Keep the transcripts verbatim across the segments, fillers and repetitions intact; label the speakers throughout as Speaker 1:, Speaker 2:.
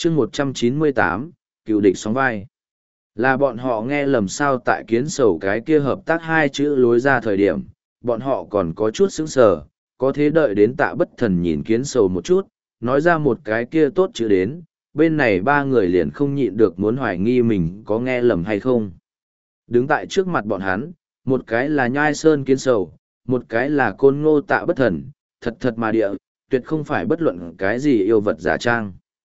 Speaker 1: chương một trăm chín mươi tám, cựu địch sóng vai. Là bọn họ nghe lầm sao tại kiến sầu cái kia hợp tác hai chữ lối ra thời điểm, bọn họ còn có chút sững sờ, có thế đợi đến tạ bất thần nhìn kiến sầu một chút, nói ra một cái kia tốt chữ đến, bên này ba người liền không nhịn được muốn hoài nghi mình có nghe lầm hay không. Đứng tại trước mặt bọn hắn, một cái là nhai sơn kiến sầu, một cái là côn ngô tạ bất thần, thật thật mà địa, tuyệt không phải bất luận cái gì yêu vật giả trang.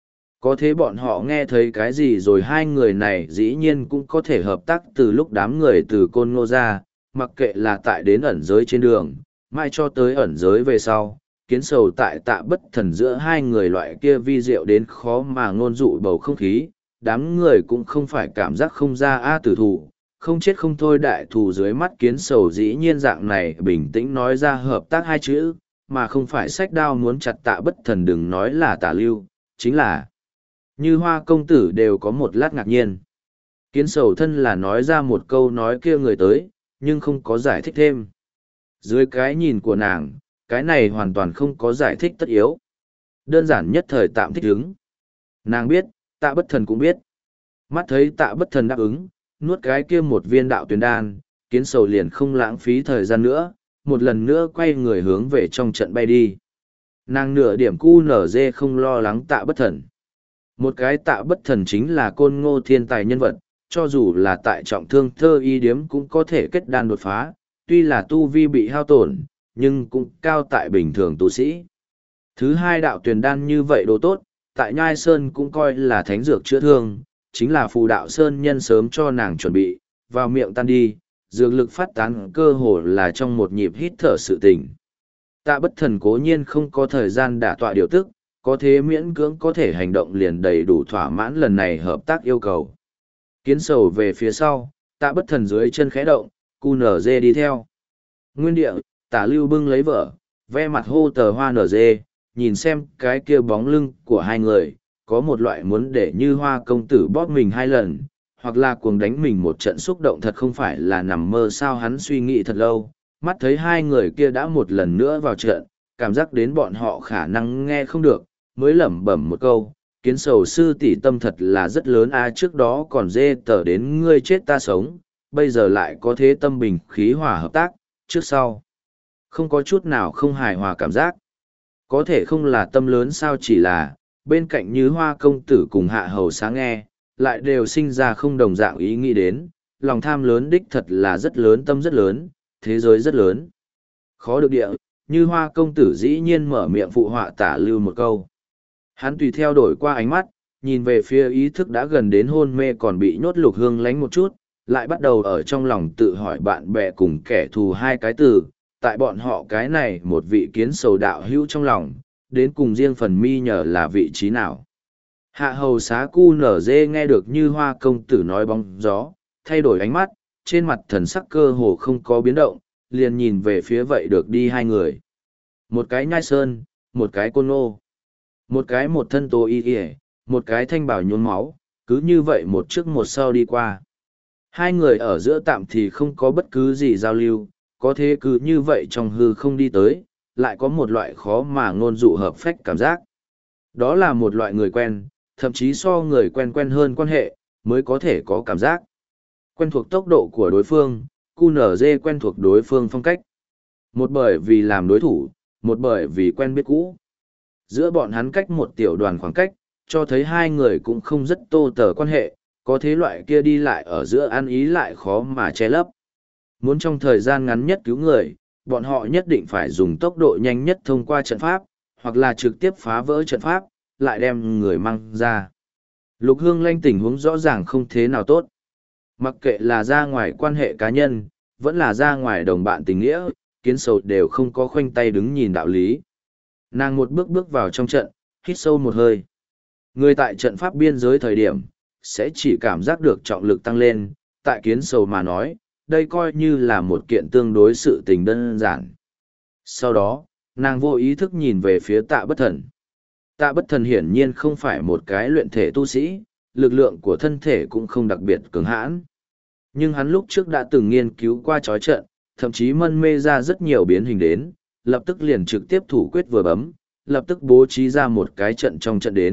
Speaker 1: Có thế bọn họ nghe thấy cái gì rồi hai người này dĩ nhiên cũng có thể hợp tác từ lúc đám người từ côn ngô ra, mặc kệ là tại đến ẩn giới trên đường, mai cho tới ẩn giới về sau, kiến sầu tại tạ bất thần giữa hai người loại kia vi diệu đến khó mà ngôn dụ bầu không khí, đám người cũng không phải cảm giác không ra a tử thủ, không chết không thôi đại thù dưới mắt kiến sầu dĩ nhiên dạng này bình tĩnh nói ra hợp tác hai chữ, mà không phải sách đao muốn chặt tạ bất thần đừng nói là tả lưu, chính là như hoa công tử đều có một lát ngạc nhiên. Kiến sầu thân là nói ra một câu nói kia người tới, nhưng không có giải thích thêm. Dưới cái nhìn của nàng, cái này hoàn toàn không có giải thích tất yếu. Đơn giản nhất thời tạm thích ứng. Nàng biết, tạ bất thần cũng biết. Mắt thấy tạ bất thần đáp ứng, nuốt cái kia một viên đạo tuyển đan, kiến sầu liền không lãng phí thời gian nữa, một lần nữa quay người hướng về trong trận bay đi. Nàng nửa điểm cu nở dê không lo lắng tạ bất thần. Một cái tạ bất thần chính là côn ngô thiên tài nhân vật, cho dù là tại trọng thương thơ y điếm cũng có thể kết đan đột phá, tuy là tu vi bị hao tổn, nhưng cũng cao tại bình thường tu sĩ. Thứ hai đạo tuyển đan như vậy đồ tốt, tại Nhai Sơn cũng coi là thánh dược chữa thương, chính là phù đạo Sơn nhân sớm cho nàng chuẩn bị, vào miệng tan đi, dược lực phát tán cơ hồ là trong một nhịp hít thở sự tình. Tạ bất thần cố nhiên không có thời gian đả tọa điều tức, có thế miễn cưỡng có thể hành động liền đầy đủ thỏa mãn lần này hợp tác yêu cầu. Kiến sầu về phía sau, tạ bất thần dưới chân khẽ động, cu nở dê đi theo. Nguyên địa, tả lưu bưng lấy vợ, ve mặt hô tờ hoa nở dê, nhìn xem cái kia bóng lưng của hai người, có một loại muốn để như hoa công tử bóp mình hai lần, hoặc là cuồng đánh mình một trận xúc động thật không phải là nằm mơ sao hắn suy nghĩ thật lâu, mắt thấy hai người kia đã một lần nữa vào trận, cảm giác đến bọn họ khả năng nghe không được, mới lẩm bẩm một câu, kiến sầu sư tỷ tâm thật là rất lớn a trước đó còn dê tờ đến ngươi chết ta sống, bây giờ lại có thế tâm bình khí hòa hợp tác, trước sau. Không có chút nào không hài hòa cảm giác. Có thể không là tâm lớn sao chỉ là, bên cạnh như hoa công tử cùng hạ hầu sáng nghe, lại đều sinh ra không đồng dạng ý nghĩ đến, lòng tham lớn đích thật là rất lớn tâm rất lớn, thế giới rất lớn. Khó được địa, như hoa công tử dĩ nhiên mở miệng phụ họa tả lưu một câu. Hắn tùy theo đổi qua ánh mắt, nhìn về phía ý thức đã gần đến hôn mê còn bị nhốt lục hương lánh một chút, lại bắt đầu ở trong lòng tự hỏi bạn bè cùng kẻ thù hai cái từ, tại bọn họ cái này một vị kiến sầu đạo hữu trong lòng, đến cùng riêng phần mi nhờ là vị trí nào. Hạ hầu xá cu nở dê nghe được như hoa công tử nói bóng gió, thay đổi ánh mắt, trên mặt thần sắc cơ hồ không có biến động, liền nhìn về phía vậy được đi hai người. Một cái nhai sơn, một cái côn ngô. Một cái một thân tô y y, một cái thanh bảo nhuốm máu, cứ như vậy một trước một sau đi qua. Hai người ở giữa tạm thì không có bất cứ gì giao lưu, có thế cứ như vậy trong hư không đi tới, lại có một loại khó mà ngôn dụ hợp phách cảm giác. Đó là một loại người quen, thậm chí so người quen quen hơn quan hệ, mới có thể có cảm giác. Quen thuộc tốc độ của đối phương, cu nở dê quen thuộc đối phương phong cách. Một bởi vì làm đối thủ, một bởi vì quen biết cũ. Giữa bọn hắn cách một tiểu đoàn khoảng cách, cho thấy hai người cũng không rất tô tờ quan hệ, có thế loại kia đi lại ở giữa ăn ý lại khó mà che lấp. Muốn trong thời gian ngắn nhất cứu người, bọn họ nhất định phải dùng tốc độ nhanh nhất thông qua trận pháp, hoặc là trực tiếp phá vỡ trận pháp, lại đem người mang ra. Lục Hương Lanh tình huống rõ ràng không thế nào tốt. Mặc kệ là ra ngoài quan hệ cá nhân, vẫn là ra ngoài đồng bạn tình nghĩa, kiến sầu đều không có khoanh tay đứng nhìn đạo lý. Nàng một bước bước vào trong trận, hít sâu một hơi. Người tại trận pháp biên giới thời điểm, sẽ chỉ cảm giác được trọng lực tăng lên, tại kiến sầu mà nói, đây coi như là một kiện tương đối sự tình đơn giản. Sau đó, nàng vô ý thức nhìn về phía tạ bất thần. Tạ bất thần hiển nhiên không phải một cái luyện thể tu sĩ, lực lượng của thân thể cũng không đặc biệt cứng hãn. Nhưng hắn lúc trước đã từng nghiên cứu qua chói trận, thậm chí mân mê ra rất nhiều biến hình đến, lập tức liền trực tiếp thủ quyết vừa bấm, lập tức bố trí ra một cái trận trong trận đến,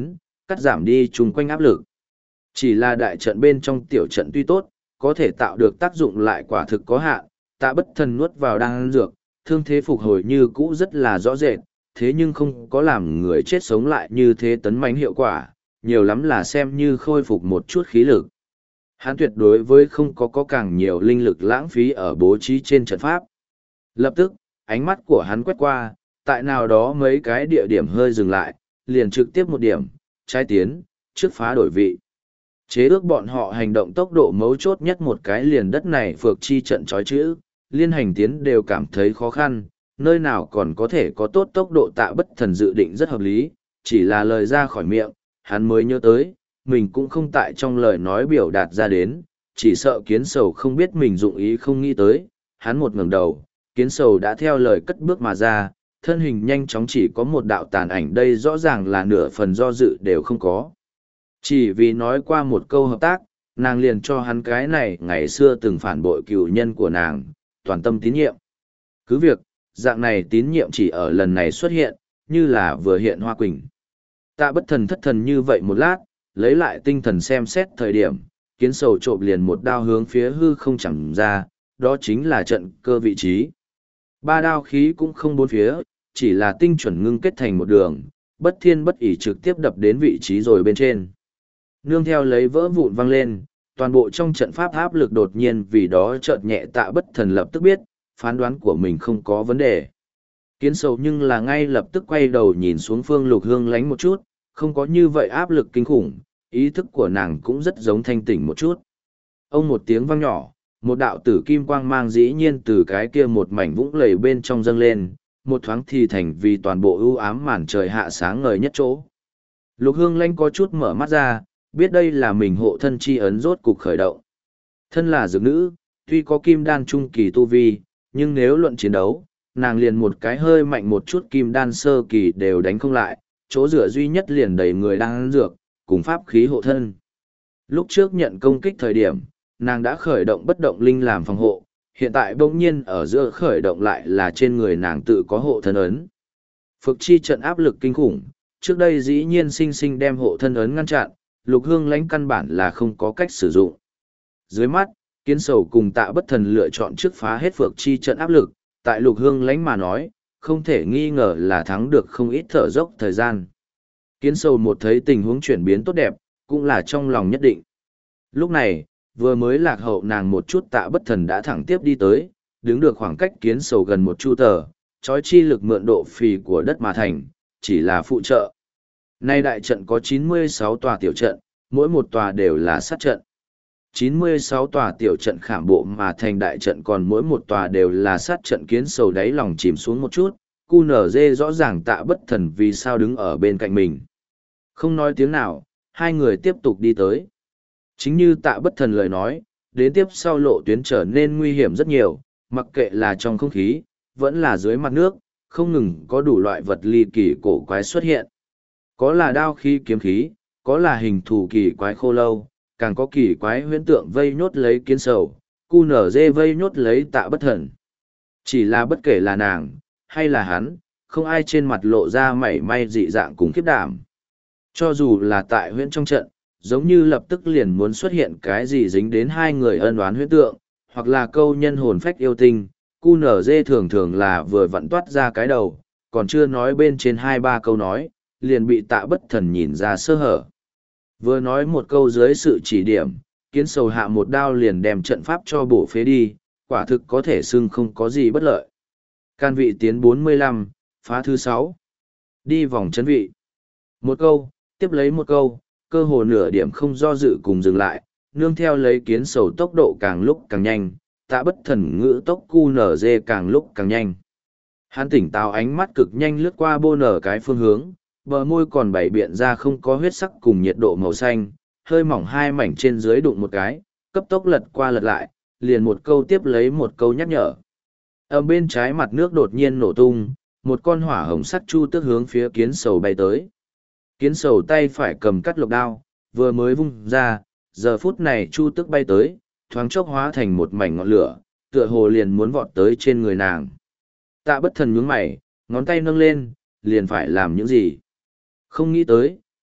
Speaker 1: cắt giảm đi chung quanh áp lực. Chỉ là đại trận bên trong tiểu trận tuy tốt, có thể tạo được tác dụng lại quả thực có hạn, Tạ Bất Thần nuốt vào đan dược, thương thế phục hồi như cũ rất là rõ rệt, thế nhưng không có làm người chết sống lại như thế tấn mãnh hiệu quả, nhiều lắm là xem như khôi phục một chút khí lực. Hắn tuyệt đối với không có có càng nhiều linh lực lãng phí ở bố trí trên trận pháp. Lập tức, ánh mắt của hắn quét qua, tại nào đó mấy cái địa điểm hơi dừng lại, liền trực tiếp một điểm, trái tiến, trước phá đổi vị. Chế ước bọn họ hành động tốc độ mấu chốt nhất một cái liền đất này phược chi trận trói chữ, liên hành tiến đều cảm thấy khó khăn, nơi nào còn có thể có tốt tốc độ. Tạ Bất Thần dự định rất hợp lý, chỉ là lời ra khỏi miệng, hắn mới nhớ tới, mình cũng không tại trong lời nói biểu đạt ra đến, chỉ sợ kiến sầu không biết mình dụng ý không nghĩ tới, hắn một ngẩng đầu, kiến sầu đã theo lời cất bước mà ra, thân hình nhanh chóng chỉ có một đạo tàn ảnh, đây rõ ràng là nửa phần do dự đều không có. Chỉ vì nói qua một câu hợp tác, nàng liền cho hắn cái này ngày xưa từng phản bội cựu nhân của nàng, toàn tâm tín nhiệm. Cứ việc, dạng này tín nhiệm chỉ ở lần này xuất hiện, như là vừa hiện hoa quỳnh. Tạ Bất Thần thất thần như vậy một lát, lấy lại tinh thần xem xét thời điểm, kiến sầu trộm liền một đao hướng phía hư không chẳng ra, đó chính là trận cơ vị trí. Ba đao khí cũng không bốn phía, chỉ là tinh chuẩn ngưng kết thành một đường, bất thiên bất ỷ trực tiếp đập đến vị trí rồi bên trên. Nương theo lấy vỡ vụn vang lên, toàn bộ trong trận pháp áp lực đột nhiên vì đó chợt nhẹ. Tạ Bất Thần lập tức biết, phán đoán của mình không có vấn đề. Kiến sầu nhưng là ngay lập tức quay đầu nhìn xuống Phương Lục Hương lánh một chút, không có như vậy áp lực kinh khủng, ý thức của nàng cũng rất giống thanh tỉnh một chút. Ông một tiếng vang nhỏ, một đạo tử kim quang mang dĩ nhiên từ cái kia một mảnh vũng lầy bên trong dâng lên, một thoáng thì thành vì toàn bộ ưu ám màn trời hạ sáng ngời nhất chỗ. Lục Hương Lanh có chút mở mắt ra, biết đây là mình hộ thân chi ấn rốt cục khởi động. Thân là dược nữ, tuy có kim đan trung kỳ tu vi, nhưng nếu luận chiến đấu, nàng liền một cái hơi mạnh một chút kim đan sơ kỳ đều đánh không lại, chỗ dựa duy nhất liền đầy người đang dược, cùng pháp khí hộ thân. Lúc trước nhận công kích thời điểm, nàng đã khởi động bất động linh làm phòng hộ, hiện tại bỗng nhiên ở giữa khởi động lại là trên người nàng tự có hộ thân ấn. Phược chi trận áp lực kinh khủng, trước đây dĩ nhiên sinh sinh đem hộ thân ấn ngăn chặn, Lục Hương Lãnh căn bản là không có cách sử dụng. Dưới mắt, Kiến Sầu cùng Tạ Bất Thần lựa chọn trước phá hết phược chi trận áp lực, tại Lục Hương Lãnh mà nói, không thể nghi ngờ là thắng được không ít thở dốc thời gian. Kiến Sầu một thấy tình huống chuyển biến tốt đẹp, cũng là trong lòng nhất định. Lúc này, vừa mới lạc hậu nàng một chút Tạ Bất Thần đã thẳng tiếp đi tới, đứng được khoảng cách Kiến Sầu gần một chu tờ, chói chi lực mượn độ phì của đất mà thành, chỉ là phụ trợ. Nay đại trận có chín mươi sáu tòa tiểu trận, mỗi một tòa đều là sát trận. chín mươi sáu tòa tiểu trận khảm bộ mà thành đại trận, còn mỗi một tòa đều là sát trận. Kiến Sầu đáy lòng chìm xuống một chút, cu nở dê rõ ràng Tạ Bất Thần vì sao đứng ở bên cạnh mình. Không nói tiếng nào, hai người tiếp tục đi tới. Chính như Tạ Bất Thần lời nói, đến tiếp sau lộ tuyến trở nên nguy hiểm rất nhiều, mặc kệ là trong không khí, vẫn là dưới mặt nước, không ngừng có đủ loại vật ly kỳ cổ quái xuất hiện. Có là đao khí kiếm khí, có là hình thù kỳ quái khô lâu, càng có kỳ quái huyễn tượng vây nhốt lấy Kiến Sầu, cu nở dê vây nhốt lấy Tạ Bất Thần. Chỉ là bất kể là nàng, hay là hắn, không ai trên mặt lộ ra mảy may dị dạng cùng khiếp đảm. Cho dù là tại huyễn trong trận, giống như lập tức liền muốn xuất hiện cái gì dính đến hai người ân oán huyễn tượng, hoặc là câu nhân hồn phách yêu tinh, cu nở dê thường thường là vừa vặn toát ra cái đầu, còn chưa nói bên trên hai ba câu nói, liền bị Tạ Bất Thần nhìn ra sơ hở. Vừa nói một câu dưới sự chỉ điểm, Kiến Sầu hạ một đao liền đem trận pháp cho bổ phế đi, quả thực có thể xưng không có gì bất lợi. Can vị tiến bốn mươi lăm, phá thứ sáu. Đi vòng chân vị. Một câu, tiếp lấy một câu, cơ hồ nửa điểm không do dự cùng dừng lại, nương theo lấy Kiến Sầu tốc độ càng lúc càng nhanh, Tạ Bất Thần ngữ tốc cu nở dê càng lúc càng nhanh. Hắn tỉnh táo, ánh mắt cực nhanh lướt qua bô nở cái phương hướng, bờ môi còn bảy biện ra không có huyết sắc cùng nhiệt độ màu xanh, hơi mỏng hai mảnh trên dưới đụng một cái, cấp tốc lật qua lật lại, liền một câu tiếp lấy một câu nhắc nhở. Ở bên trái mặt nước đột nhiên nổ tung, một con hỏa hồng sắc chu tước hướng phía Kiến Sầu bay tới. Kiến Sầu tay phải cầm cắt lục đao, vừa mới vung ra, giờ phút này chu tước bay tới, thoáng chốc hóa thành một mảnh ngọn lửa, tựa hồ liền muốn vọt tới trên người nàng. Tạ Bất Thần nhướng mày, ngón tay nâng lên, liền phải làm những gì? Không nghĩ tới,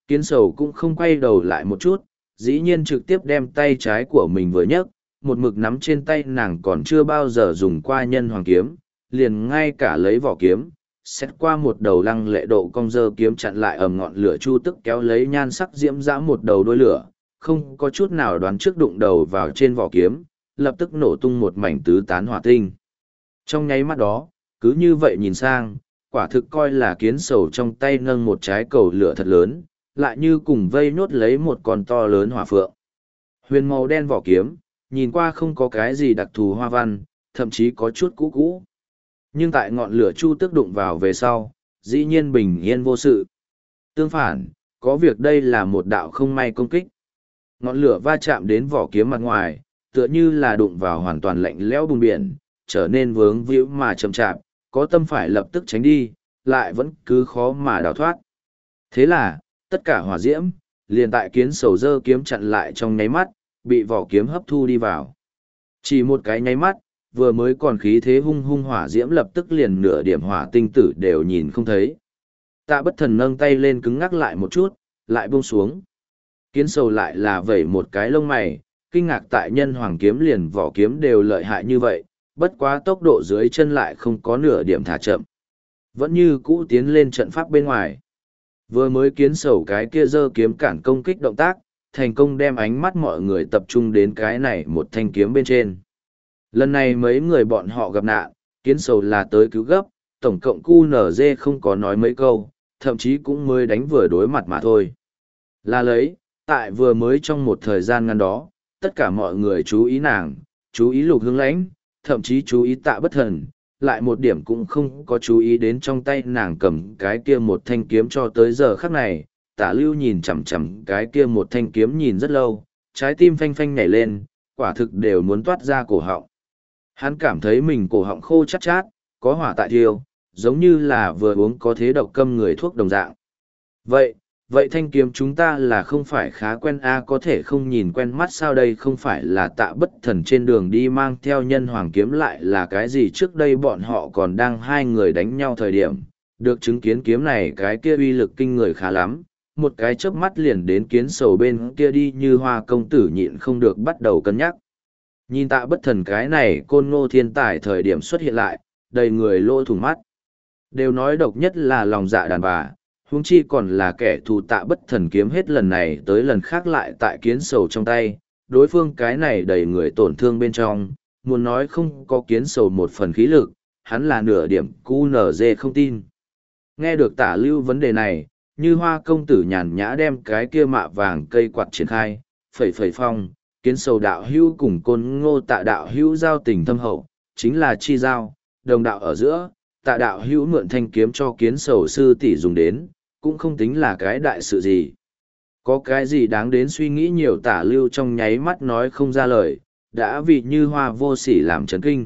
Speaker 1: Kiến sầu cũng không quay đầu lại một chút, dĩ nhiên trực tiếp đem tay trái của mình vừa nhấc, một mực nắm trên tay nàng còn chưa bao giờ dùng qua nhân hoàng kiếm, liền ngay cả lấy vỏ kiếm, xét qua một đầu lăng lệ độ cong dơ kiếm chặn lại ầm ngọn lửa chu tức kéo lấy nhan sắc diễm dã một đầu đôi lửa, không có chút nào đoán trước đụng đầu vào trên vỏ kiếm, lập tức nổ tung một mảnh tứ tán hỏa tinh. Trong nháy mắt đó, cứ như vậy nhìn sang, quả thực coi là kiến sầu trong tay nâng một trái cầu lửa thật lớn, lại như cùng vây nhốt lấy một con to lớn hỏa phượng. Huyền màu đen vỏ kiếm, nhìn qua không có cái gì đặc thù hoa văn, thậm chí có chút cũ cũ. Nhưng tại ngọn lửa chu tước đụng vào về sau, dĩ nhiên bình yên vô sự. Tương phản, có việc đây là một đạo không may công kích. Ngọn lửa va chạm đến vỏ kiếm mặt ngoài, tựa như là đụng vào hoàn toàn lạnh lẽo bùn biển, trở nên vướng víu mà chậm chạp, có tâm phải lập tức tránh đi, lại vẫn cứ khó mà đào thoát. Thế là, tất cả hỏa diễm, liền tại kiến sầu dơ kiếm chặn lại trong nháy mắt, bị vỏ kiếm hấp thu đi vào. Chỉ một cái nháy mắt, vừa mới còn khí thế hung hung hỏa diễm lập tức liền nửa điểm hỏa tinh tử đều nhìn không thấy. Tạ bất thần nâng tay lên cứng ngắc lại một chút, lại buông xuống. Kiến sầu lại là vẩy một cái lông mày, kinh ngạc tại nhân hoàng kiếm liền vỏ kiếm đều lợi hại như vậy, bất quá tốc độ dưới chân lại không có nửa điểm thả chậm. Vẫn như cũ tiến lên trận pháp bên ngoài. Vừa mới kiến sầu cái kia giơ kiếm cản công kích động tác, thành công đem ánh mắt mọi người tập trung đến cái này một thanh kiếm bên trên. Lần này mấy người bọn họ gặp nạn, kiến sầu là tới cứu gấp, tổng cộng cu nở dê không có nói mấy câu, thậm chí cũng mới đánh vừa đối mặt mà thôi. Là lấy, tại vừa mới trong một thời gian ngắn đó, tất cả mọi người chú ý nàng, chú ý lục hướng lãnh, thậm chí chú ý tạ bất thần, lại một điểm cũng không có chú ý đến trong tay nàng cầm cái kia một thanh kiếm cho tới giờ khắc này. Tả lưu nhìn chằm chằm cái kia một thanh kiếm nhìn rất lâu, trái tim phanh phanh nhảy lên, quả thực đều muốn toát ra cổ họng. Hắn cảm thấy mình cổ họng khô chát chát, có hỏa tại thiêu, giống như là vừa uống có thế độc câm người thuốc đồng dạng. Vậy, vậy thanh kiếm chúng ta là không phải khá quen a có thể không nhìn quen mắt sao đây không phải là tạ bất thần trên đường đi mang theo nhân hoàng kiếm lại là cái gì trước đây bọn họ còn đang hai người đánh nhau thời điểm, được chứng kiến kiếm này cái kia uy lực kinh người khá lắm. Một cái chớp mắt liền đến kiến sầu bên kia đi như hoa công tử nhịn không được bắt đầu cân nhắc. Nhìn tạ bất thần cái này côn ngô thiên tài thời điểm xuất hiện lại, đầy người lỗ thủng mắt. Đều nói độc nhất là lòng dạ đàn bà, huống chi còn là kẻ thù tạ bất thần kiếm hết lần này tới lần khác lại tại kiến sầu trong tay. Đối phương cái này đầy người tổn thương bên trong, muốn nói không có kiến sầu một phần khí lực, hắn là nửa điểm cu nở dê không tin. Nghe được tả lưu vấn đề này, như hoa công tử nhàn nhã đem cái kia mạ vàng cây quạt triển khai, phẩy phẩy phong, kiến sầu đạo hữu cùng côn ngô tạ đạo hữu giao tình thâm hậu, chính là chi giao, đồng đạo ở giữa, tạ đạo hữu mượn thanh kiếm cho kiến sầu sư tỷ dùng đến, cũng không tính là cái đại sự gì. Có cái gì đáng đến suy nghĩ nhiều tả lưu trong nháy mắt nói không ra lời, đã vì như hoa vô sỉ làm chấn kinh.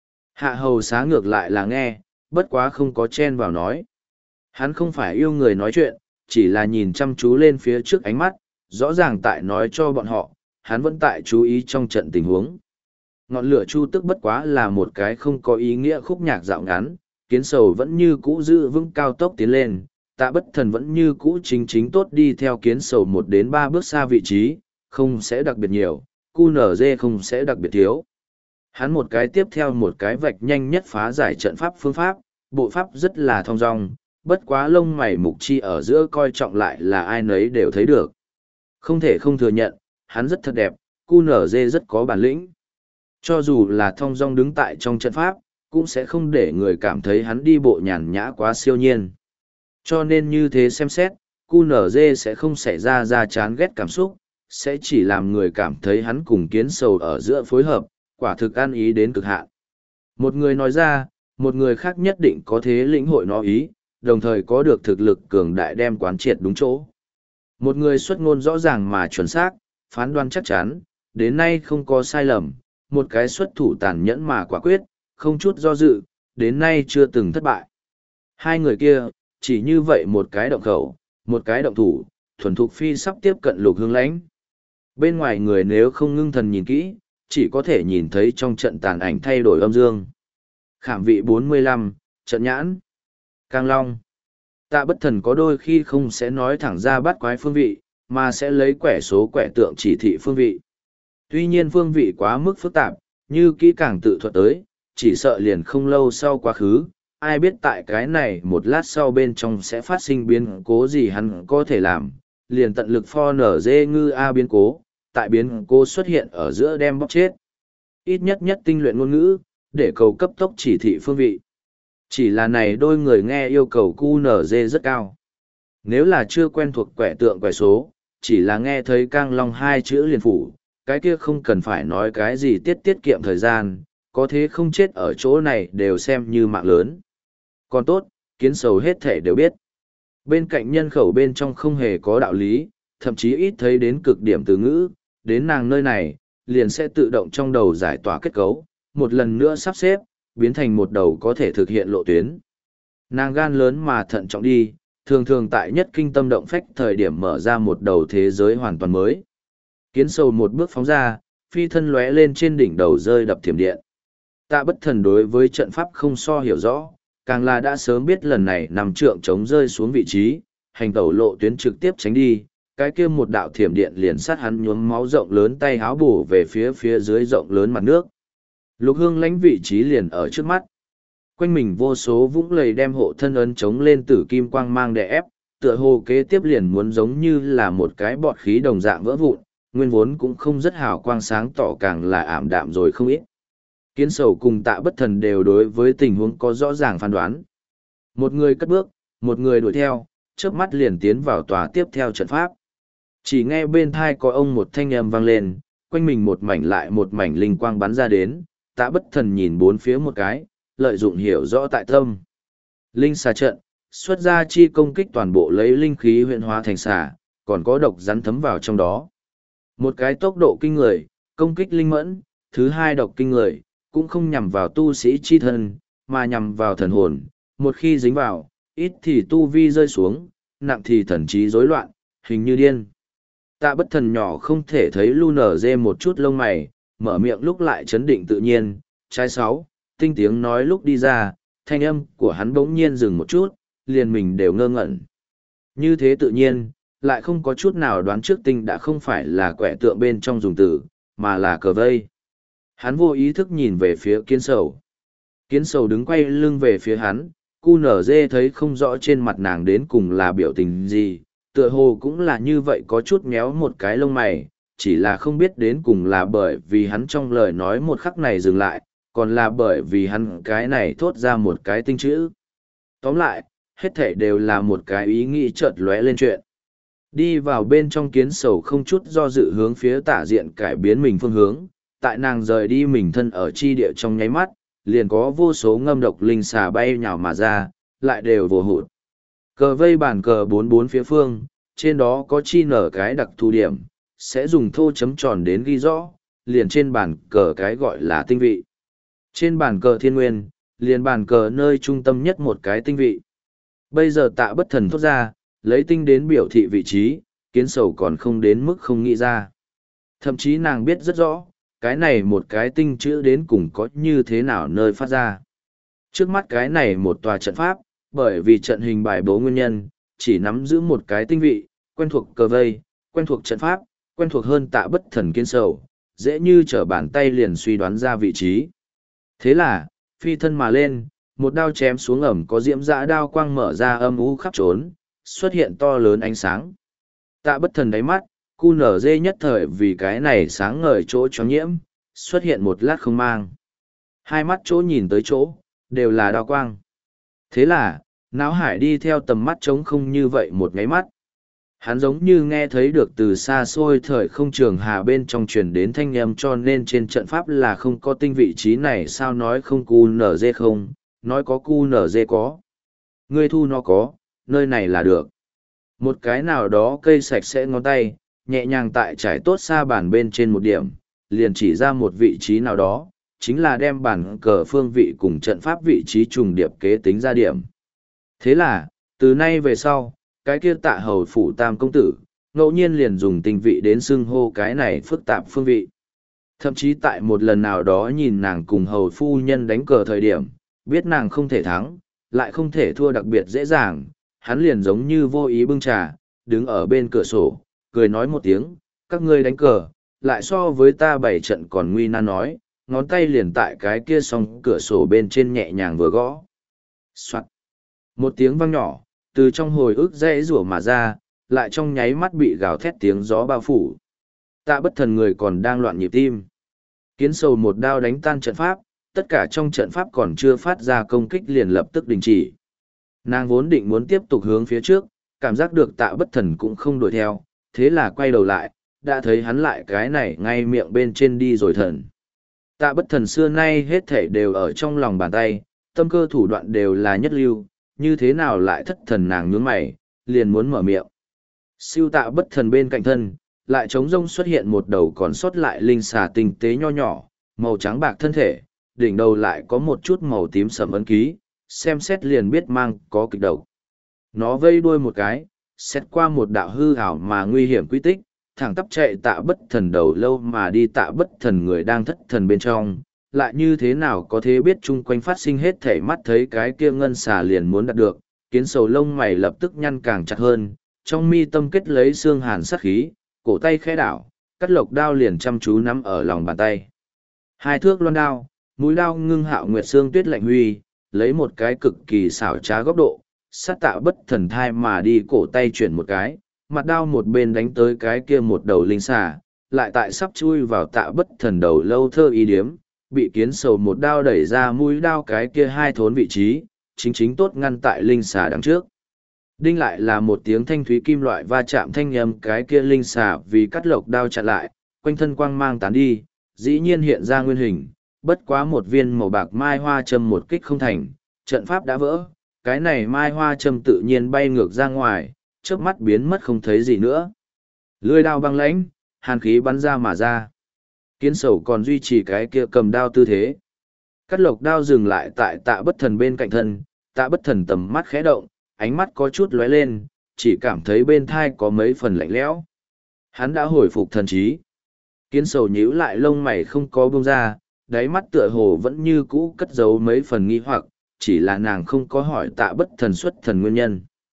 Speaker 1: Hạ hầu xá ngược lại là nghe, bất quá không có chen vào nói. Hắn không phải yêu người nói chuyện, chỉ là nhìn chăm chú lên phía trước ánh mắt, rõ ràng tại nói cho bọn họ, hắn vẫn tại chú ý trong trận tình huống. Ngọn lửa chu tức bất quá là một cái không có ý nghĩa khúc nhạc dạo ngắn, kiến sầu vẫn như cũ giữ vững cao tốc tiến lên, tạ bất thần vẫn như cũ chính chính tốt đi theo kiến sầu một đến ba bước xa vị trí, không sẽ đặc biệt nhiều, cu nở dê không sẽ đặc biệt thiếu. Hắn một cái tiếp theo một cái vạch nhanh nhất phá giải trận pháp phương pháp, bộ pháp rất là thong dong, bất quá lông mày mục chi ở giữa coi trọng lại là ai nấy đều thấy được. Không thể không thừa nhận, hắn rất thật đẹp, cu nở dê rất có bản lĩnh. Cho dù là thong dong đứng tại trong trận pháp, cũng sẽ không để người cảm thấy hắn đi bộ nhàn nhã quá siêu nhiên. Cho nên như thế xem xét, cu nở dê sẽ không xảy ra ra chán ghét cảm xúc, sẽ chỉ làm người cảm thấy hắn cùng kiến sầu ở giữa phối hợp, quả thực ăn ý đến cực hạn. Một người nói ra, một người khác nhất định có thế lĩnh hội nó ý, đồng thời có được thực lực cường đại đem quán triệt đúng chỗ. Một người xuất ngôn rõ ràng mà chuẩn xác, phán đoán chắc chắn, đến nay không có sai lầm, một cái xuất thủ tàn nhẫn mà quả quyết, không chút do dự, đến nay chưa từng thất bại. Hai người kia, chỉ như vậy một cái động khẩu, một cái động thủ, thuần thục phi sắp tiếp cận lục hướng lãnh. Bên ngoài người nếu không ngưng thần nhìn kỹ, chỉ có thể nhìn thấy trong trận tàn ảnh thay đổi âm dương. Khảm vị bốn mươi lăm, trận nhãn. Cang Long. Tạ Bất Thần có đôi khi không sẽ nói thẳng ra bắt quái phương vị, mà sẽ lấy quẻ số quẻ tượng chỉ thị phương vị. Tuy nhiên phương vị quá mức phức tạp, như kỹ càng tự thuật tới, chỉ sợ liền không lâu sau quá khứ, ai biết tại cái này một lát sau bên trong sẽ phát sinh biến cố gì hắn có thể làm, liền tận lực pho nở dê ngư a biến cố, tại biến cố xuất hiện ở giữa đem bóc chết. Ít nhất nhất tinh luyện ngôn ngữ, để cầu cấp tốc chỉ thị phương vị. Chỉ là này đôi người nghe yêu cầu cu nở dê rất cao. Nếu là chưa quen thuộc quẻ tượng quẻ số, chỉ là nghe thấy cang long hai chữ liền phủ, cái kia không cần phải nói cái gì tiết tiết kiệm thời gian, có thế không chết ở chỗ này đều xem như mạng lớn. Còn tốt, kiến sầu hết thể đều biết. Bên cạnh nhân khẩu bên trong không hề có đạo lý, thậm chí ít thấy đến cực điểm từ ngữ, đến nàng nơi này, liền sẽ tự động trong đầu giải tỏa kết cấu, một lần nữa sắp xếp, biến thành một đầu có thể thực hiện lộ tuyến. Nàng gan lớn mà thận trọng đi, thường thường tại nhất kinh tâm động phách thời điểm mở ra một đầu thế giới hoàn toàn mới. Kiến sầu một bước phóng ra, phi thân lóe lên trên đỉnh đầu rơi đập thiểm điện. Tạ Bất Thần đối với trận pháp không so hiểu rõ, càng là đã sớm biết lần này nằm trượng chống rơi xuống vị trí, hành tẩu lộ tuyến trực tiếp tránh đi, cái kia một đạo thiểm điện liền sát hắn nhuốm máu rộng lớn tay háo bổ về phía phía dưới rộng lớn mặt nước. Lục Hương lãnh vị trí liền ở trước mắt. Quanh mình vô số vũng lầy đem hộ thân ấn chống lên tử kim quang mang đè ép, tựa hồ kế tiếp liền muốn giống như là một cái bọt khí đồng dạng vỡ vụn, nguyên vốn cũng không rất hào quang sáng tỏ càng là ảm đạm rồi không ít. Kiến sầu cùng Tạ Bất Thần đều đối với tình huống có rõ ràng phán đoán. Một người cất bước, một người đuổi theo, chớp mắt liền tiến vào tòa tiếp theo trận pháp. Chỉ nghe bên thai có ông một thanh âm vang lên, quanh mình một mảnh lại một mảnh linh quang bắn ra đến, Tạ Bất Thần nhìn bốn phía một cái, lợi dụng hiểu rõ tại tâm. Linh xà trận, xuất ra chi công kích toàn bộ lấy linh khí huyện hóa thành xà, còn có độc rắn thấm vào trong đó. Một cái tốc độ kinh người, công kích linh mẫn, thứ hai độc kinh người, cũng không nhằm vào tu sĩ chi thân, mà nhằm vào thần hồn. Một khi dính vào, ít thì tu vi rơi xuống, nặng thì thần trí rối loạn, hình như điên. Tạ Bất Thần nhỏ không thể thấy lu nở dê một chút lông mày, mở miệng lúc lại chấn định tự nhiên, trái sáu, tinh tiếng nói lúc đi ra, thanh âm của hắn bỗng nhiên dừng một chút, liền mình đều ngơ ngẩn. Như thế tự nhiên, lại không có chút nào đoán trước tinh đã không phải là quẻ tượng bên trong dùng từ, mà là cờ vây. Hắn vô ý thức nhìn về phía kiến sầu. Kiến sầu đứng quay lưng về phía hắn, cu nở dê thấy không rõ trên mặt nàng đến cùng là biểu tình gì, tựa hồ cũng là như vậy có chút méo một cái lông mày, chỉ là không biết đến cùng là bởi vì hắn trong lời nói một khắc này dừng lại, còn là bởi vì hắn cái này thốt ra một cái tinh chữ. Tóm lại, hết thể đều là một cái ý nghĩ chợt lóe lên chuyện. Đi vào bên trong kiến sầu không chút do dự hướng phía tả diện cải biến mình phương hướng, tại nàng rời đi mình thân ở chi địa trong nháy mắt, liền có vô số ngâm độc linh xà bay nhào mà ra, lại đều vô hụt. Cờ vây bàn cờ bốn bốn phía phương, trên đó có chi nở cái đặc thù điểm, sẽ dùng thô chấm tròn đến ghi rõ, liền trên bàn cờ cái gọi là tinh vị. Trên bàn cờ thiên nguyên, liền bàn cờ nơi trung tâm nhất một cái tinh vị. Bây giờ Tạ Bất Thần thốt ra, lấy tinh đến biểu thị vị trí, kiến sầu còn không đến mức không nghĩ ra. Thậm chí nàng biết rất rõ, cái này một cái tinh chữ đến cùng có như thế nào nơi phát ra. Trước mắt cái này một tòa trận pháp, bởi vì trận hình bài bố nguyên nhân, chỉ nắm giữ một cái tinh vị, quen thuộc cờ vây, quen thuộc trận pháp, quen thuộc hơn Tạ Bất Thần kiến sầu, dễ như trở bàn tay liền suy đoán ra vị trí. Thế là, phi thân mà lên, một đao chém xuống ẩm có diễm dã đao quang mở ra âm u khắp trốn, xuất hiện to lớn ánh sáng. Tạ Bất Thần đáy mắt, cu nở dê nhất thời vì cái này sáng ngời chỗ cho nhiễm, xuất hiện một lát không mang. Hai mắt chỗ nhìn tới chỗ, đều là đao quang. Thế là, náo hải đi theo tầm mắt trống không như vậy một ngáy mắt. Hắn giống như nghe thấy được từ xa xôi thời không trường hà bên trong truyền đến thanh âm cho nên trên trận pháp là không có tinh vị trí này sao nói không cu nở dê không, nói có cu nở dê có. Ngươi thu nó có, nơi này là được. Một cái nào đó cây sạch sẽ ngón tay, nhẹ nhàng tại trải tốt xa bàn bên trên một điểm, liền chỉ ra một vị trí nào đó, chính là đem bản cờ phương vị cùng trận pháp vị trí trùng điệp kế tính ra điểm. Thế là, từ nay về sau, cái kia Tạ hầu phủ tam công tử, ngẫu nhiên liền dùng tinh vị đến xưng hô cái này phức tạp phương vị. Thậm chí tại một lần nào đó nhìn nàng cùng hầu phu nhân đánh cờ thời điểm, biết nàng không thể thắng, lại không thể thua đặc biệt dễ dàng, hắn liền giống như vô ý bưng trà, đứng ở bên cửa sổ, cười nói một tiếng, các ngươi đánh cờ, lại so với ta bảy trận còn nguy nan nói, ngón tay liền tại cái kia song cửa sổ bên trên nhẹ nhàng vừa gõ. Soạn. Một tiếng vang nhỏ, từ trong hồi ức dễ rủa mà ra, lại trong nháy mắt bị gào thét tiếng gió bao phủ. Tạ Bất Thần người còn đang loạn nhịp tim. Kiến Sầu một đao đánh tan trận pháp, tất cả trong trận pháp còn chưa phát ra công kích liền lập tức đình chỉ. Nàng vốn định muốn tiếp tục hướng phía trước, cảm giác được Tạ Bất Thần cũng không đuổi theo, thế là quay đầu lại, đã thấy hắn lại cái này ngay miệng bên trên đi rồi thần. Tạ Bất Thần xưa nay hết thể đều ở trong lòng bàn tay, tâm cơ thủ đoạn đều là nhất lưu, như thế nào lại thất thần nàng nhướng mày, liền muốn mở miệng. Siêu Tạ Bất Thần bên cạnh thân, lại trống rông xuất hiện một đầu còn sót lại linh xà tinh tế nho nhỏ, màu trắng bạc thân thể, đỉnh đầu lại có một chút màu tím sẫm ấn ký, xem xét liền biết mang có kịch độc. Nó vây đuôi một cái, xét qua một đạo hư ảo mà nguy hiểm quy tích, thẳng tắp chạy Tạ Bất Thần đầu lâu mà đi. Tạ Bất Thần người đang thất thần bên trong, lại như thế nào có thể biết chung quanh phát sinh hết thể, mắt thấy cái kia ngân xà liền muốn đạt được, Kiến Sầu lông mày lập tức nhăn càng chặt hơn, trong mi tâm kết lấy xương hàn sát khí, cổ tay khẽ đảo, cắt lộc đao liền chăm chú nắm ở lòng bàn tay. Hai thước loan đao, mũi đao ngưng hạo nguyệt xương tuyết lạnh huy, lấy một cái cực kỳ xảo trá góc độ, sát Tạ Bất Thần thai mà đi, cổ tay chuyển một cái, mặt đao một bên đánh tới cái kia một đầu linh xà, lại tại sắp chui vào Tạ Bất Thần đầu lâu thơ ý điếm, bị Kiến Sầu một đao đẩy ra mũi đao cái kia hai thốn vị trí, chính chính tốt ngăn tại linh xà đằng trước. Đinh lại là một tiếng thanh thúy kim loại va chạm thanh âm, cái kia linh xà vì cắt lộc đao chặn lại, quanh thân quang mang tán đi, dĩ nhiên hiện ra nguyên hình, bất quá một viên màu bạc mai hoa châm một kích không thành, trận pháp đã vỡ, cái này mai hoa châm tự nhiên bay ngược ra ngoài, chớp mắt biến mất không thấy gì nữa. Lưỡi đao băng lãnh, hàn khí bắn ra mà ra. Kiến Sầu còn duy trì cái kia cầm đao tư thế. Cắt lộc đao dừng lại tại Tạ Bất Thần bên cạnh thân, Tạ Bất Thần tầm mắt khẽ động, ánh mắt có chút lóe lên, chỉ cảm thấy bên thai có mấy phần lạnh lẽo. Hắn đã hồi phục thần trí. Kiến Sầu nhíu lại lông mày không có buông ra, đáy mắt tựa hồ vẫn như cũ cất giấu mấy phần nghi hoặc, chỉ là nàng không có hỏi Tạ Bất Thần xuất thần nguyên nhân.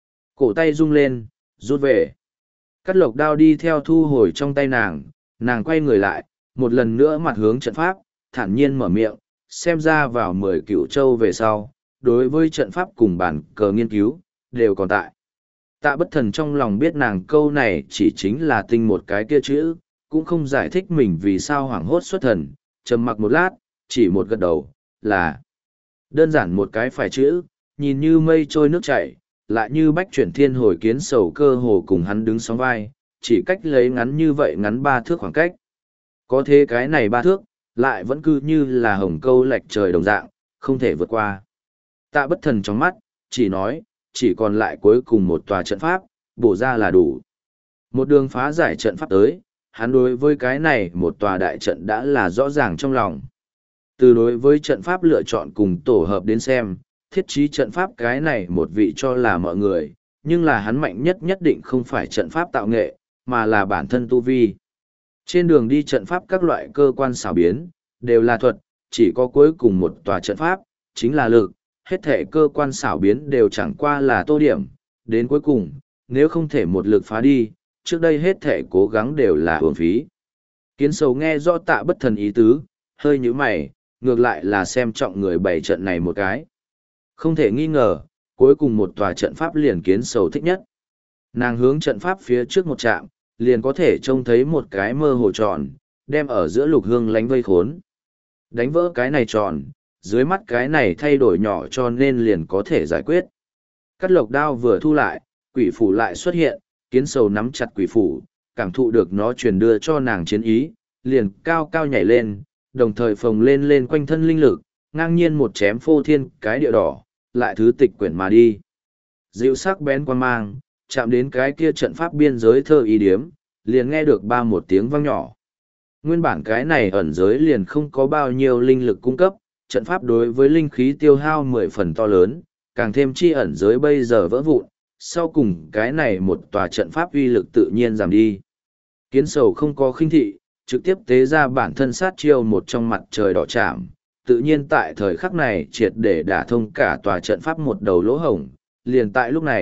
Speaker 1: Cổ tay rung lên, rút về. Cắt lộc đao đi theo thu hồi trong tay nàng, nàng quay người lại, một lần nữa mặt hướng trận pháp, thản nhiên mở miệng, xem ra vào mười cựu châu về sau, đối với trận pháp cùng bản cờ nghiên cứu, đều còn tại. Tạ Bất Thần trong lòng biết nàng câu này chỉ chính là tinh một cái kia chữ, cũng không giải thích mình vì sao hoảng hốt xuất thần, trầm mặc một lát, chỉ một gật đầu, là đơn giản một cái phải chữ, nhìn như mây trôi nước chảy, lại như bách chuyển thiên hồi. Kiến Sầu cơ hồ cùng hắn đứng sóng vai, chỉ cách lấy ngắn như vậy ngắn ba thước khoảng cách. Có thế cái này ba thước, lại vẫn cứ như là hồng câu lệch trời đồng dạng, không thể vượt qua. Tạ Bất Thần trong mắt, chỉ nói, chỉ còn lại cuối cùng một tòa trận pháp, bổ ra là đủ. Một đường phá giải trận pháp tới, hắn đối với cái này một tòa đại trận đã là rõ ràng trong lòng. Từ đối với trận pháp lựa chọn cùng tổ hợp đến xem, thiết trí trận pháp cái này một vị cho là mọi người, nhưng là hắn mạnh nhất nhất định không phải trận pháp tạo nghệ, mà là bản thân tu vi. Trên đường đi trận pháp các loại cơ quan xảo biến, đều là thuật, chỉ có cuối cùng một tòa trận pháp, chính là lực, hết thể cơ quan xảo biến đều chẳng qua là tô điểm, đến cuối cùng, nếu không thể một lực phá đi, trước đây hết thể cố gắng đều là uổng phí. Kiến Sầu nghe rõ Tạ Bất Thần ý tứ, hơi nhíu mày, ngược lại là xem trọng người bày trận này một cái. Không thể nghi ngờ, cuối cùng một tòa trận pháp liền Kiến Sầu thích nhất. Nàng hướng trận pháp phía trước một trạm, liền có thể trông thấy một cái mơ hồ tròn, đem ở giữa lục hương lánh vây khốn. Đánh vỡ cái này tròn, dưới mắt cái này thay đổi nhỏ cho nên liền có thể giải quyết. Cắt lộc đao vừa thu lại, quỷ phủ lại xuất hiện, Kiến Sầu nắm chặt quỷ phủ, cảm thụ được nó truyền đưa cho nàng chiến ý, liền cao cao nhảy lên, đồng thời phồng lên lên quanh thân linh lực, ngang nhiên một chém phô thiên cái địa đỏ, lại thứ tịch quyển mà đi. Dịu sắc bén quan mang, chạm đến cái kia trận pháp biên giới thơ ý điếm, liền nghe được ba một tiếng vang nhỏ. Nguyên bản cái này ẩn giới liền không có bao nhiêu linh lực cung cấp, trận pháp đối với linh khí tiêu hao mười phần to lớn, càng thêm chi ẩn giới bây giờ vỡ vụn, sau cùng cái này một tòa trận pháp uy lực tự nhiên giảm đi. Kiến Sầu không có khinh thị, trực tiếp tế ra bản thân sát chiêu một trong mặt trời đỏ chạm, tự nhiên tại thời khắc này triệt để đả thông cả tòa trận pháp một đầu lỗ hổng, liền tại lúc này,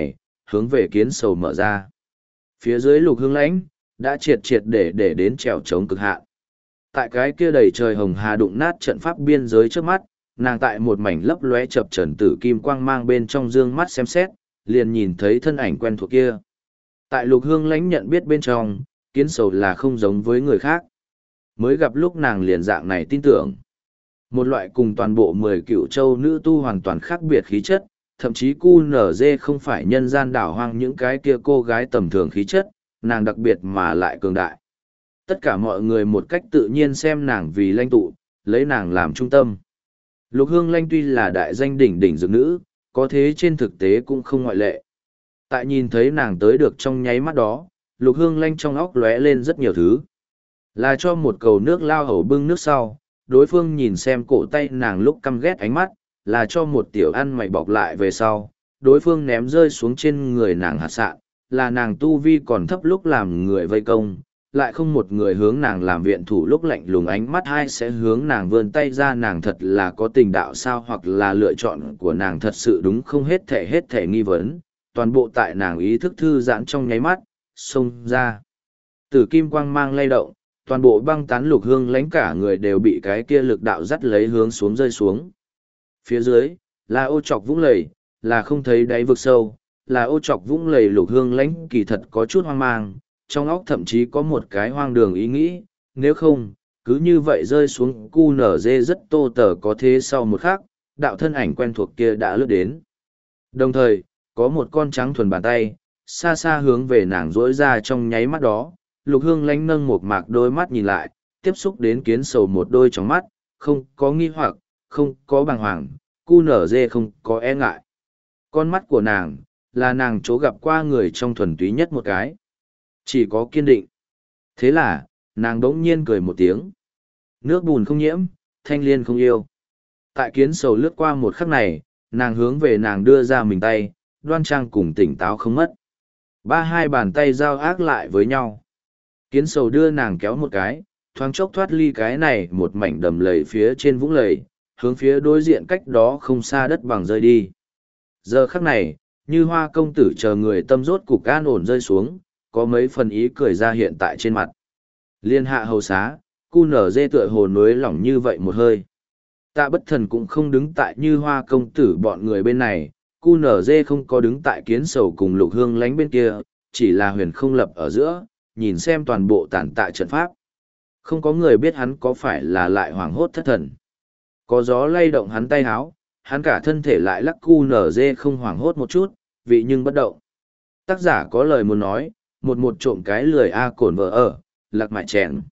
Speaker 1: hướng về kiến sầu mở ra. Phía dưới Lục Hương Lãnh, đã triệt triệt để để đến trèo chống cực hạn. Tại cái kia đầy trời hồng hà đụng nát trận pháp biên giới trước mắt, nàng tại một mảnh lấp lóe chập trần tử kim quang mang bên trong dương mắt xem xét, liền nhìn thấy thân ảnh quen thuộc kia. Tại Lục Hương Lãnh nhận biết bên trong, kiến sầu là không giống với người khác. Mới gặp lúc nàng liền dạng này tin tưởng. Một loại cùng toàn bộ mười cựu châu nữ tu hoàn toàn khác biệt khí chất, thậm chí cu nở dê không phải nhân gian đảo hoang những cái kia cô gái tầm thường khí chất, nàng đặc biệt mà lại cường đại. Tất cả mọi người một cách tự nhiên xem nàng vì lãnh tụ, lấy nàng làm trung tâm. Lục Hương Lãnh tuy là đại danh đỉnh đỉnh dược nữ, có thế trên thực tế cũng không ngoại lệ. Tại nhìn thấy nàng tới được trong nháy mắt đó, Lục Hương Lãnh trong óc lóe lên rất nhiều thứ. Là cho một cầu nước lao hầu bưng nước sau, đối phương nhìn xem cổ tay nàng lúc căm ghét ánh mắt, là cho một tiểu ăn mày bọc lại về sau, đối phương ném rơi xuống trên người nàng hạt sạn, là nàng tu vi còn thấp lúc làm người vây công, lại không một người hướng nàng làm viện thủ lúc lạnh lùng ánh mắt hai sẽ hướng nàng vươn tay ra, nàng thật là có tình đạo sao, hoặc là lựa chọn của nàng thật sự đúng không, hết thể hết thể nghi vấn, toàn bộ tại nàng ý thức thư giãn trong nháy mắt, xông ra. Tử kim quang mang lay động, toàn bộ băng tán Lục Hương Lãnh cả người đều bị cái kia lực đạo dắt lấy hướng xuống rơi xuống. Phía dưới, là ô trọc vũng lầy, là không thấy đáy vực sâu, là ô trọc vũng lầy. Lục Hương Lãnh kỳ thật có chút hoang mang, trong óc thậm chí có một cái hoang đường ý nghĩ, nếu không, cứ như vậy rơi xuống cu nở dê rất tô tờ có thế sau một khắc, đạo thân ảnh quen thuộc kia đã lướt đến. Đồng thời, có một con trắng thuần bàn tay, xa xa hướng về nàng rỗi ra trong nháy mắt đó, Lục Hương Lãnh nâng một mạc đôi mắt nhìn lại, tiếp xúc đến kiến sầu một đôi trong mắt, không có nghi hoặc, không có bàng hoàng, cu nở dê không có e ngại. Con mắt của nàng, là nàng chỗ gặp qua người trong thuần túy nhất một cái. Chỉ có kiên định. Thế là, nàng đỗng nhiên cười một tiếng. Nước bùn không nhiễm, thanh liên không yêu. Tại kiến sầu lướt qua một khắc này, nàng hướng về nàng đưa ra mình tay, đoan trang cùng tỉnh táo không mất. Ba hai bàn tay giao ác lại với nhau. Kiến sầu đưa nàng kéo một cái, thoáng chốc thoát ly cái này một mảnh đầm lầy phía trên vũng lầy, hướng phía đối diện cách đó không xa đất bằng rơi đi. Giờ khắc này, như Hoa công tử chờ người tâm rốt cục an ổn rơi xuống, có mấy phần ý cười ra hiện tại trên mặt. Liên hạ hầu xá, cu nở dê tựa hồ nối lỏng như vậy một hơi. Tạ Bất Thần cũng không đứng tại Như Hoa công tử bọn người bên này, cu nở dê không có đứng tại kiến sầu cùng Lục Hương Lãnh bên kia, chỉ là huyền không lập ở giữa, nhìn xem toàn bộ tàn tạ trận pháp. Không có người biết hắn có phải là lại hoảng hốt thất thần. Có gió lay động hắn tay háo, hắn cả thân thể lại lắc cu nở dê không hoảng hốt một chút, vị nhưng bất động. Tác giả có lời muốn nói, một một trộm cái lười A cổn vợ ở, lạc mại chèn.